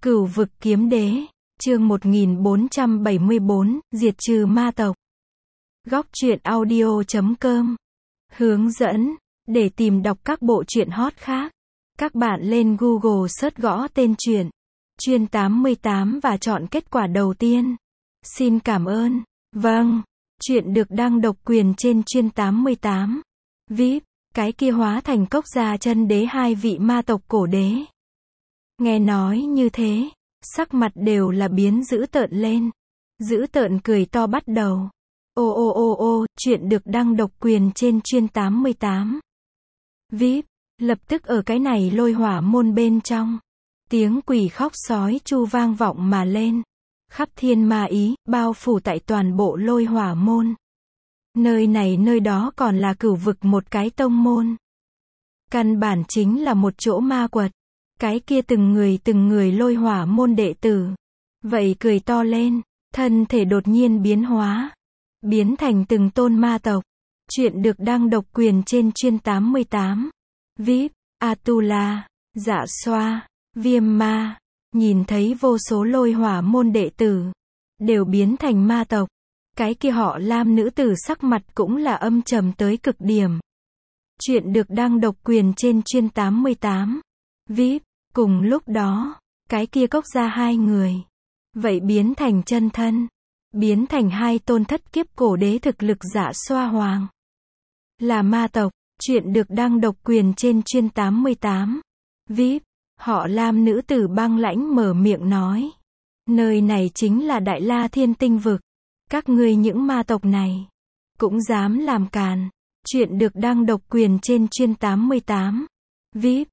Cửu vực kiếm đế, chương 1474, diệt trừ ma tộc. Góc truyện audio.com. Hướng dẫn, để tìm đọc các bộ truyện hot khác, các bạn lên Google search gõ tên truyện, Chuyên 88 và chọn kết quả đầu tiên. Xin cảm ơn. Vâng, truyện được đăng độc quyền trên Chuyên 88. VIP, cái kia hóa thành cốc gia chân đế hai vị ma tộc cổ đế. Nghe nói như thế, sắc mặt đều là biến dữ tợn lên. Dữ tợn cười to bắt đầu. Ô, chuyện được đăng độc quyền trên Chuyên 88. VIP, lập tức ở cái này lôi hỏa môn bên trong. Tiếng quỷ khóc sói chu vang vọng mà lên. Khắp thiên ma ý, bao phủ tại toàn bộ lôi hỏa môn. Nơi này nơi đó còn là cửu vực một cái tông môn. Căn bản chính là một chỗ ma quật. Cái kia từng người lôi hỏa môn đệ tử. Vậy cười to lên, thân thể đột nhiên biến hóa. Biến thành từng tôn ma tộc. Chuyện được đăng độc quyền trên Chuyên 88. VIP, Atula, Dạ Xoa, Viêm Ma. Nhìn thấy vô số lôi hỏa môn đệ tử. Đều biến thành ma tộc. Cái kia họ Lam nữ tử sắc mặt cũng là âm trầm tới cực điểm. Chuyện được đăng độc quyền trên Chuyên 88. VIP, cùng lúc đó, cái kia cốc gia hai người. Vậy biến thành chân thân. Biến thành hai tôn thất kiếp cổ đế thực lực Dạ Xoa Hoàng. Là ma tộc, chuyện được đăng độc quyền trên Chuyên 88. VIP, họ Lam nữ tử băng lãnh mở miệng nói. Nơi này chính là Đại La Thiên Tinh Vực. Các ngươi những ma tộc này, cũng dám làm càn. Chuyện được đăng độc quyền trên Chuyên 88. VIP,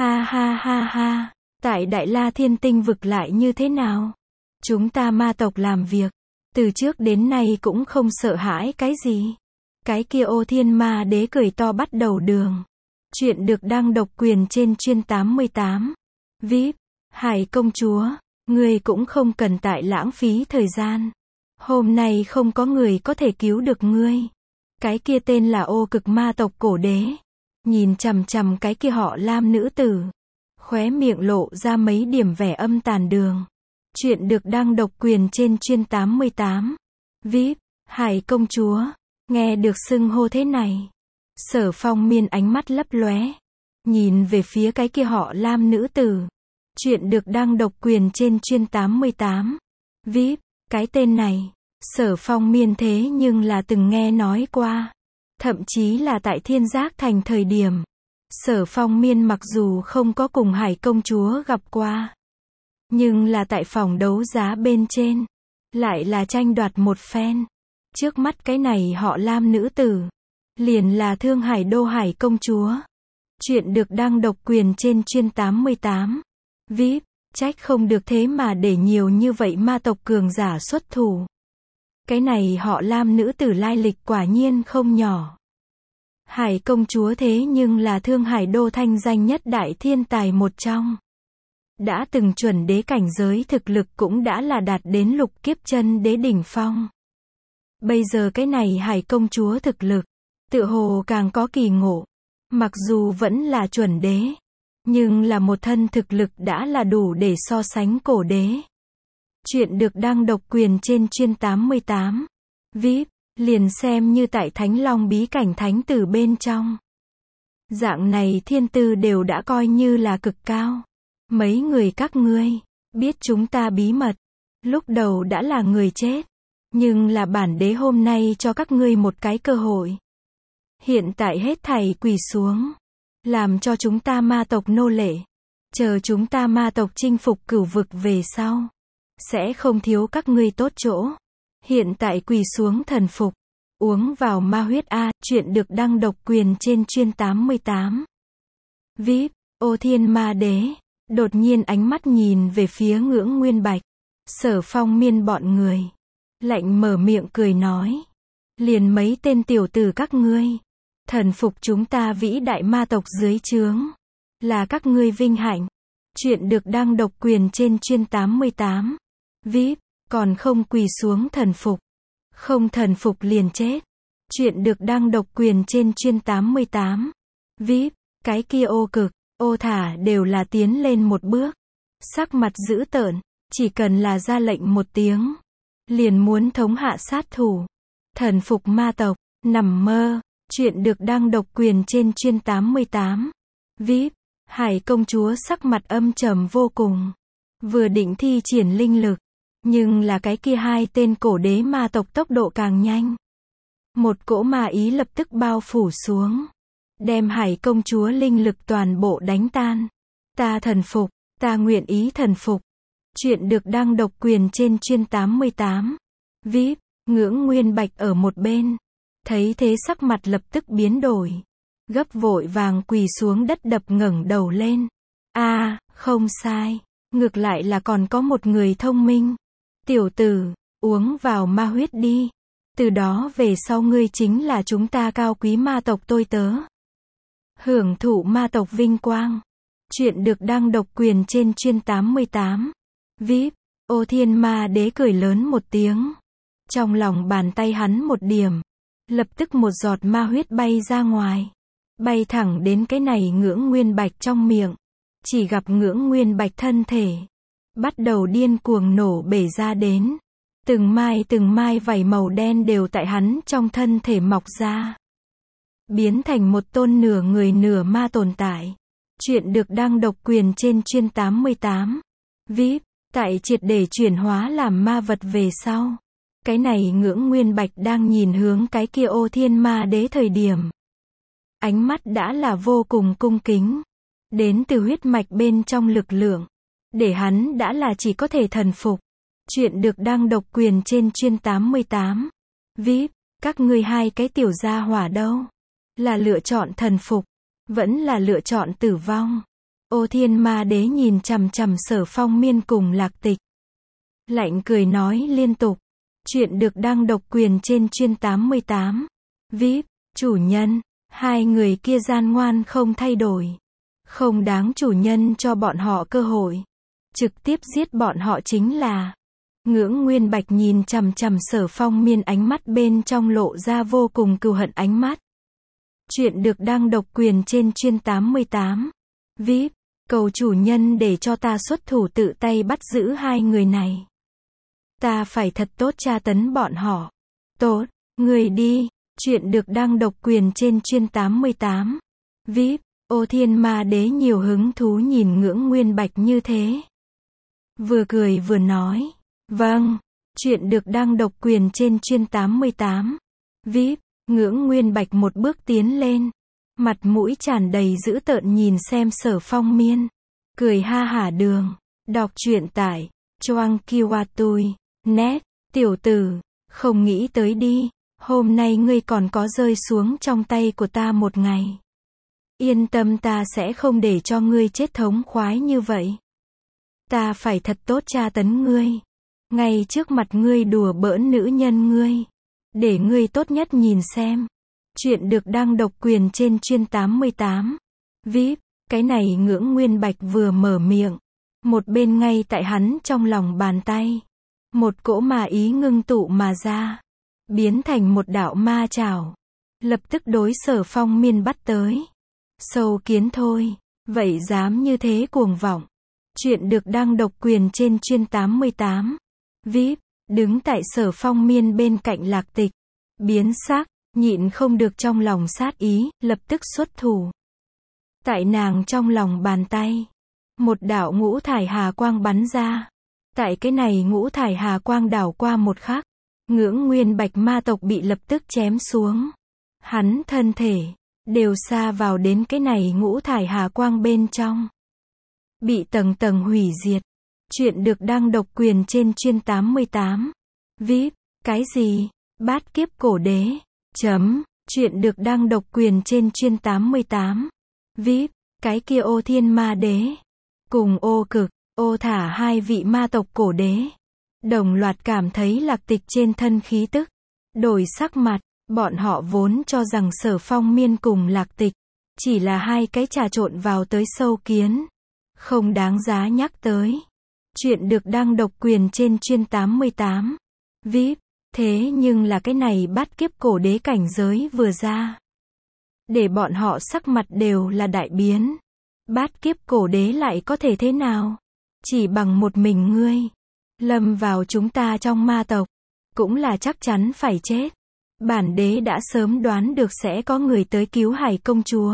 ha, tại Đại La Thiên Tinh Vực lại như thế nào? Chúng ta ma tộc làm việc, từ trước đến nay cũng không sợ hãi cái gì. Cái kia Ô Thiên Ma Đế cười to bắt đầu đường. Chuyện được đăng độc quyền trên Chuyên 88. VIP, Hải công chúa, ngươi cũng không cần tại lãng phí thời gian. Hôm nay không có người có thể cứu được ngươi. Cái kia tên là Ô Cực ma tộc cổ đế. Nhìn chằm chằm cái kia họ Lam nữ tử. Khóe miệng lộ ra mấy điểm vẻ âm tàn đường. Chuyện được đăng độc quyền trên Chuyên 88. VIP, Hải công chúa. Nghe được xưng hô thế này. Sở Phong Miên ánh mắt lấp lóe. Nhìn về phía cái kia họ Lam nữ tử. Chuyện được đăng độc quyền trên Chuyên 88. VIP, cái tên này. Sở Phong Miên thế nhưng là từng nghe nói qua. Thậm chí là tại Thiên Giác Thành thời điểm. Sở Phong Miên mặc dù không có cùng Hải công chúa gặp qua. Nhưng là tại phòng đấu giá bên trên. Lại là tranh đoạt một phen. Trước mắt cái này họ Lam nữ tử. Liền là Thương Hải Đô Hải công chúa. Chuyện được đăng độc quyền trên Chuyên 88. VIP, trách không được thế mà để nhiều như vậy ma tộc cường giả xuất thủ. Cái này họ Lam nữ tử lai lịch quả nhiên không nhỏ. Hải công chúa thế nhưng là Thương Hải Đô thanh danh nhất đại thiên tài một trong. Đã từng chuẩn đế cảnh giới thực lực cũng đã là đạt đến lục kiếp chân đế đỉnh phong. Bây giờ cái này Hải công chúa thực lực, tựa hồ càng có kỳ ngộ. Mặc dù vẫn là chuẩn đế, nhưng là một thân thực lực đã là đủ để so sánh cổ đế. Chuyện được đăng độc quyền trên Chuyên 88. VIP, liền xem như tại Thánh Long bí cảnh thánh tử bên trong. Dạng này thiên tư đều đã coi như là cực cao. Mấy người các ngươi, biết chúng ta bí mật. Lúc đầu đã là người chết. Nhưng là bản đế hôm nay cho các ngươi một cái cơ hội. Hiện tại hết thảy quỳ xuống. Làm cho chúng ta ma tộc nô lệ. Chờ chúng ta ma tộc chinh phục cửu vực về sau. Sẽ không thiếu các ngươi tốt chỗ. Hiện tại quỳ xuống thần phục. Uống vào ma huyết A. Chuyện được đăng độc quyền trên Chuyên 88. VIP, Ô Thiên Ma Đế. Đột nhiên ánh mắt nhìn về phía Ngưỡng Nguyên Bạch. Sở Phong Miên bọn người. Lạnh mở miệng cười nói. Liền mấy tên tiểu tử các ngươi. Thần phục chúng ta vĩ đại ma tộc dưới trướng. Là các ngươi vinh hạnh. Chuyện được đăng độc quyền trên Chuyên 88. VIP, còn không quỳ xuống thần phục. Không thần phục liền chết. Chuyện được đăng độc quyền trên Chuyên 88. VIP, cái kia Ô Cực, Ô Thả đều là tiến lên một bước. sắc mặt dữ tợn, chỉ cần là ra lệnh một tiếng, liền muốn thống hạ sát thủ, thần phục ma tộc, nằm mơ. Chuyện được đăng độc quyền trên chuyên 88. VIP, Hải công chúa sắc mặt âm trầm vô cùng, vừa định thi triển linh lực, nhưng là cái kia hai tên cổ đế ma tộc tốc độ càng nhanh. Một cỗ ma ý lập tức bao phủ xuống, đem Hải công chúa linh lực toàn bộ đánh tan. Ta thần phục, ta nguyện ý thần phục. Chuyện được đăng độc quyền trên chuyên 88. VIP, Ngưỡng Nguyên Bạch ở một bên, thấy thế sắc mặt lập tức biến đổi, gấp vội vàng quỳ xuống đất đập ngẩng đầu lên. Không sai, ngược lại là còn có một người thông minh. Tiểu tử, uống vào ma huyết đi. Từ đó về sau ngươi chính là chúng ta cao quý ma tộc tôi tớ. Hưởng thụ ma tộc vinh quang. Chuyện được đăng độc quyền trên chuyên 88. VIP, Ô Thiên Ma Đế cười lớn một tiếng. Trong lòng bàn tay hắn một điểm, lập tức một giọt ma huyết bay ra ngoài, bay thẳng đến cái này Ngưỡng Nguyên Bạch trong miệng. Chỉ gặp Ngưỡng Nguyên Bạch thân thể bắt đầu điên cuồng nổ bể ra đến. Từng mai vảy màu đen đều tại hắn trong thân thể mọc ra, biến thành một tôn nửa người nửa ma tồn tại. Chuyện được đăng độc quyền trên chuyên 88. VIP, tại triệt để chuyển hóa làm ma vật về sau, cái này Ngưỡng Nguyên Bạch đang nhìn hướng cái kia Ô Thiên Ma Đế thời điểm, ánh mắt đã là vô cùng cung kính. Đến từ huyết mạch bên trong lực lượng, để hắn đã là chỉ có thể thần phục. Chuyện được đăng độc quyền trên chuyên 88. VIP, các ngươi hai cái tiểu gia hỏa đâu? Là lựa chọn thần phục, vẫn là lựa chọn tử vong? Ô Thiên Ma Đế nhìn chằm chằm Sở Phong Miên cùng Lạc Tịch, lạnh cười nói liên tục. Chuyện được đăng độc quyền trên chuyên 88. VIP, chủ nhân, hai người kia gian ngoan không thay đổi, không đáng chủ nhân cho bọn họ cơ hội, trực tiếp giết bọn họ chính là. Ngưỡng Nguyên Bạch nhìn chằm chằm Sở Phong Miên, ánh mắt bên trong lộ ra vô cùng cừu hận ánh mắt. Chuyện được đăng độc quyền trên chuyên 88. VIP, cầu chủ nhân để cho ta xuất thủ tự tay bắt giữ hai người này. Ta phải thật tốt tra tấn bọn họ. Tốt, người đi. Chuyện được đăng độc quyền trên chuyên 88. VIP, Ô Thiên Ma Đế nhiều hứng thú nhìn Ngưỡng Nguyên Bạch như thế, vừa cười vừa nói. Vâng. Chuyện được đăng độc quyền trên chuyên 88. VIP, Ngưỡng Nguyên Bạch một bước tiến lên, mặt mũi tràn đầy dữ tợn nhìn xem Sở Phong Miên, cười ha hả đường. Đọc truyện tại Choang Kiwatui net. Tiểu tử, không nghĩ tới đi, hôm nay ngươi còn có rơi xuống trong tay của ta một ngày. Yên tâm, ta sẽ không để cho ngươi chết thống khoái như vậy. Ta phải thật tốt tra tấn ngươi, ngay trước mặt ngươi đùa bỡn nữ nhân ngươi, để ngươi tốt nhất nhìn xem. Chuyện được đăng độc quyền trên chuyên 88. VIP, cái này Ngưỡng Nguyên Bạch vừa mở miệng, một bên ngay tại hắn trong lòng bàn tay, một cỗ ma ý ngưng tụ mà ra, biến thành một đạo ma trảo, lập tức đối Sở Phong Miên bắt tới. Sâu kiến thôi, vậy dám như thế cuồng vọng. Chuyện được đăng độc quyền trên chuyên 88. VIP, đứng tại Sở Phong Miên bên cạnh Lạc Tịch, biến sắc, nhịn không được trong lòng sát ý, lập tức xuất thủ. Tại nàng trong lòng bàn tay, một đạo ngũ thải hà quang bắn ra. Tại cái này ngũ thải hà quang đảo qua một khắc, Ngưỡng Nguyên Bạch ma tộc bị lập tức chém xuống. Hắn thân thể đều sa vào đến cái này ngũ thải hà quang bên trong, bị tầng tầng hủy diệt. Chuyện được đăng độc quyền trên chuyên 88. VIP, cái gì? Bát kiếp cổ đế. Chuyện được đăng độc quyền trên chuyên 88. VIP, cái kia Ô Thiên Ma Đế cùng Ô Cực, Ô Thả hai vị ma tộc cổ đế đồng loạt cảm thấy Lạc Tịch trên thân khí tức đổi sắc mặt. Bọn họ vốn cho rằng Sở Phong Miên cùng Lạc Tịch chỉ là hai cái trà trộn vào tới sâu kiến, không đáng giá nhắc tới. Chuyện được đăng độc quyền trên chuyên 88. VIP, thế nhưng là cái này bát kiếp cổ đế cảnh giới vừa ra, để bọn họ sắc mặt đều là đại biến. Bát kiếp cổ đế lại có thể thế nào? Chỉ bằng một mình ngươi, lâm vào chúng ta trong ma tộc, cũng là chắc chắn phải chết. Bản đế đã sớm đoán được sẽ có người tới cứu Hải công chúa.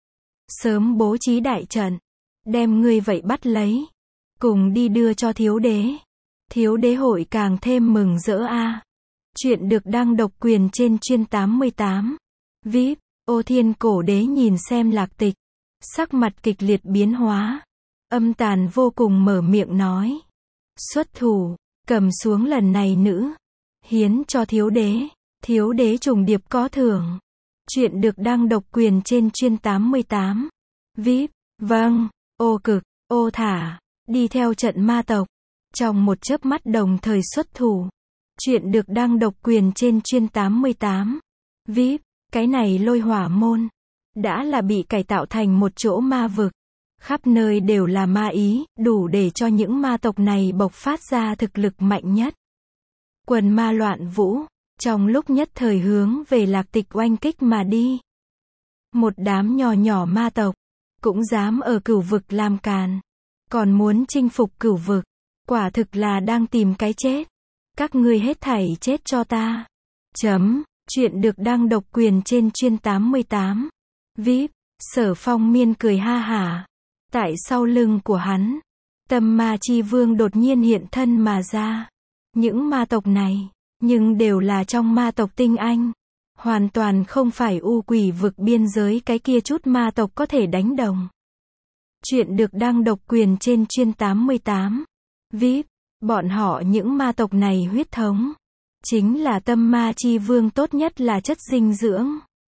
Sớm bố trí đại trận, đem ngươi vậy bắt lấy, cùng đi đưa cho thiếu đế. Thiếu đế hội càng thêm mừng rỡ a. Chuyện được đăng độc quyền trên chuyên 88. VIP, Ô Thiên cổ đế nhìn xem Lạc Tịch, sắc mặt kịch liệt biến hóa, âm tàn vô cùng mở miệng nói. Xuất thủ, cầm xuống lần này nữ, hiến cho thiếu đế trùng điệp có thưởng. Chuyện được đăng độc quyền trên chuyên 88. VIP, vâng, ô cực, ô thả, đi theo trận ma tộc, trong một chớp mắt đồng thời xuất thủ. Chuyện được đăng độc quyền trên chuyên 88. VIP, cái này Lôi Hỏa môn, đã là bị cải tạo thành một chỗ ma vực. Khắp nơi đều là ma ý, đủ để cho những ma tộc này bộc phát ra thực lực mạnh nhất. Quần ma loạn vũ, trong lúc nhất thời hướng về Lạc Tịch oanh kích mà đi. Một đám nhỏ nhỏ ma tộc, cũng dám ở cửu vực làm càn, còn muốn chinh phục cửu vực, quả thực là đang tìm cái chết. Các ngươi hết thảy chết cho ta. Chuyện được đăng độc quyền trên chuyên 88. VIP, Sở Phong Miên cười ha hả. Tại sau lưng của hắn, Tâm Ma Chi Vương đột nhiên hiện thân mà ra. Những ma tộc này, nhưng đều là trong ma tộc tinh anh. Hoàn toàn không phải u quỷ vực biên giới cái kia chút ma tộc có thể đánh đồng. Chuyện được đăng độc quyền trên chuyên 88. VIP, bọn họ những ma tộc này huyết thống, chính là Tâm Ma Chi Vương tốt nhất là chất dinh dưỡng.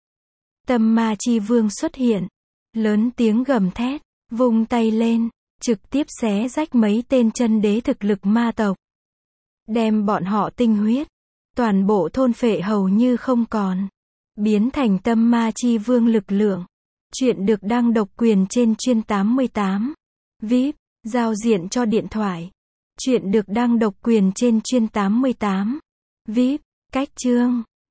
Tâm Ma Chi Vương xuất hiện, lớn tiếng gầm thét, vung tay lên, trực tiếp xé rách mấy tên chân đế thực lực ma tộc. Đem bọn họ tinh huyết, toàn bộ thôn phệ hầu như không còn, biến thành Tâm Ma Chi Vương lực lượng. Chuyện được đăng độc quyền trên chuyên 88. VIP, giao diện cho điện thoại. Chuyện được đăng độc quyền trên chuyên 88. VIP, cách chương.